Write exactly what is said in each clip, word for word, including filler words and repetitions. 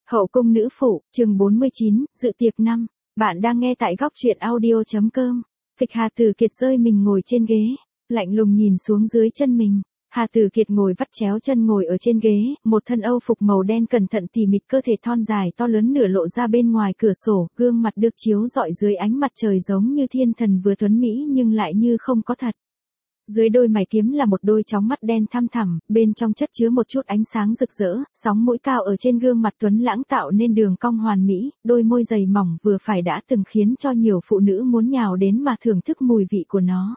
Hậu cung nữ phụ, chương bốn mươi chín, dự tiệc năm. Bạn đang nghe tại góc truyện audio chấm com. Phịch Hà Tử Kiệt rơi mình ngồi trên ghế, lạnh lùng nhìn xuống dưới chân mình. Hà Tử Kiệt ngồi vắt chéo chân ngồi ở trên ghế, một thân âu phục màu đen cẩn thận tỉ mịch, cơ thể thon dài to lớn nửa lộ ra bên ngoài cửa sổ, gương mặt được chiếu rọi dưới ánh mặt trời giống như thiên thần vừa tuấn mỹ nhưng lại như không có thật. Dưới đôi mày kiếm là một đôi tròng mắt đen thăm thẳm, bên trong chất chứa một chút ánh sáng rực rỡ, sóng mũi cao ở trên gương mặt tuấn lãng tạo nên đường cong hoàn mỹ, đôi môi dày mỏng vừa phải đã từng khiến cho nhiều phụ nữ muốn nhào đến mà thưởng thức mùi vị của nó.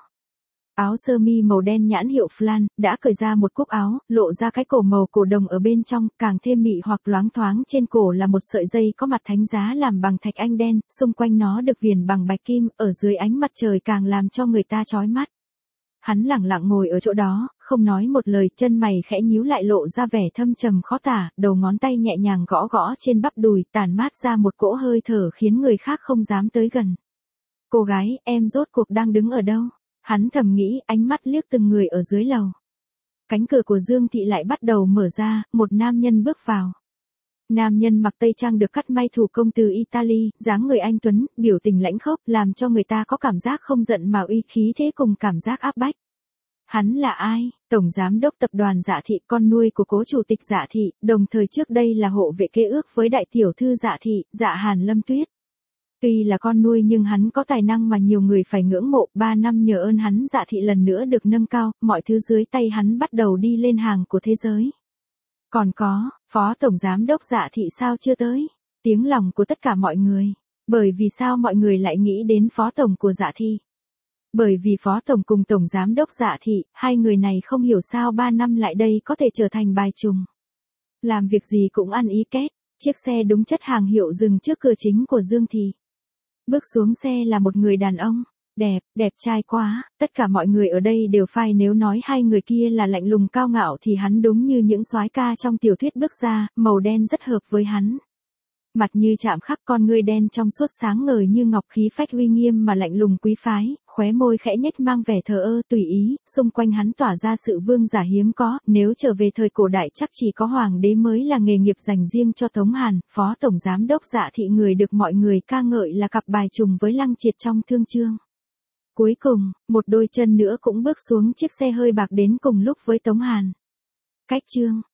Áo sơ mi màu đen nhãn hiệu Flan, đã cởi ra một cúc áo, lộ ra cái cổ màu cổ đồng ở bên trong, càng thêm mị hoặc loáng thoáng, trên cổ là một sợi dây có mặt thánh giá làm bằng thạch anh đen, xung quanh nó được viền bằng bạch kim, ở dưới ánh mặt trời càng làm cho người ta chói mắt. Hắn lẳng lặng ngồi ở chỗ đó, không nói một lời, chân mày khẽ nhíu lại lộ ra vẻ thâm trầm khó tả, đầu ngón tay nhẹ nhàng gõ gõ trên bắp đùi, tản mát ra một cỗ hơi thở khiến người khác không dám tới gần. Cô gái, em rốt cuộc đang đứng ở đâu? Hắn thầm nghĩ, ánh mắt liếc từng người ở dưới lầu. Cánh cửa của Dương Thị lại bắt đầu mở ra, một nam nhân bước vào. Nam nhân mặc tây trang được cắt may thủ công từ Italy, dáng người anh tuấn, biểu tình lãnh khốc, làm cho người ta có cảm giác không giận mà uy khí thế cùng cảm giác áp bách. Hắn là ai? Tổng giám đốc tập đoàn Dạ Thị, con nuôi của cố chủ tịch Dạ Thị, đồng thời trước đây là hộ vệ kế ước với đại tiểu thư Dạ Thị, Dạ Hàn Lâm Tuyết. Tuy là con nuôi nhưng hắn có tài năng mà nhiều người phải ngưỡng mộ, ba năm nhờ ơn hắn Dạ Thị lần nữa được nâng cao, mọi thứ dưới tay hắn bắt đầu đi lên hàng của thế giới. Còn có, phó tổng giám đốc Dạ Thị sao chưa tới? Tiếng lòng của tất cả mọi người. Bởi vì sao mọi người lại nghĩ đến phó tổng của Dạ Thị? Bởi vì phó tổng cùng tổng giám đốc Dạ Thị, hai người này không hiểu sao ba năm lại đây có thể trở thành bài trùng. Làm việc gì cũng ăn ý kết, chiếc xe đúng chất hàng hiệu dừng trước cửa chính của Dương Thị. Bước xuống xe là một người đàn ông. Đẹp, đẹp trai quá, tất cả mọi người ở đây đều phai, nếu nói hai người kia là lạnh lùng cao ngạo thì hắn đúng như những soái ca trong tiểu thuyết bước ra, màu đen rất hợp với hắn. Mặt như chạm khắc, con ngươi đen trong suốt sáng ngời như ngọc, khí phách uy nghiêm mà lạnh lùng quý phái, khóe môi khẽ nhếch mang vẻ thờ ơ tùy ý, xung quanh hắn tỏa ra sự vương giả hiếm có, nếu trở về thời cổ đại chắc chỉ có hoàng đế mới là nghề nghiệp dành riêng cho Tống Hàn, phó tổng giám đốc Dạ Thị người được mọi người ca ngợi là cặp bài trùng với Lăng Triệt trong Thương Chương. Cuối cùng, một đôi chân nữa cũng bước xuống chiếc xe hơi bạc đến cùng lúc với Tống Hàn. Cách chương,